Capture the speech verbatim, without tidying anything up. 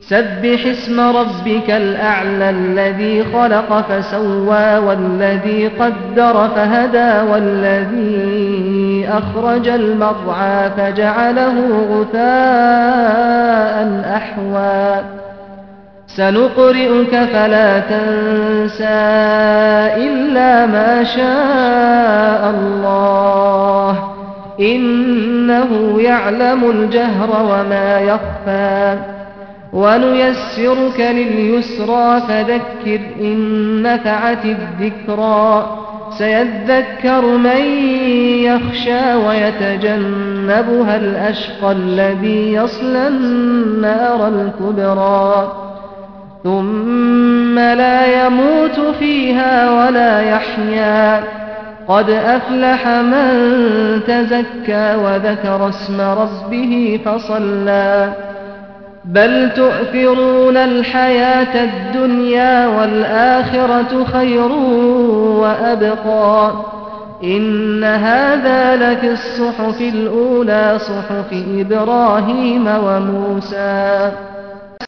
سبح اسم ربك الأعلى الذي خلق فسوى والذي قدر فهدى والذي أخرج المرعى فجعله غثاء أحوى سنقرئك فلا تنسى إلا ما شاء الله إنه يعلم الجهر وما يخفى ونيسرك لليسرى فذكر إن نفعت الذكرى سيذكر من يخشى ويتجنبها الأشقى الذي يصلى النار الكبرى ثم لا يموت فيها ولا يحيا قد أفلح من تزكى وذكر اسم ربه فصلى بل تؤثرون الحياة الدنيا والآخرة خير وأبقى إن هذا لفي الصحف الأولى صحف إبراهيم وموسى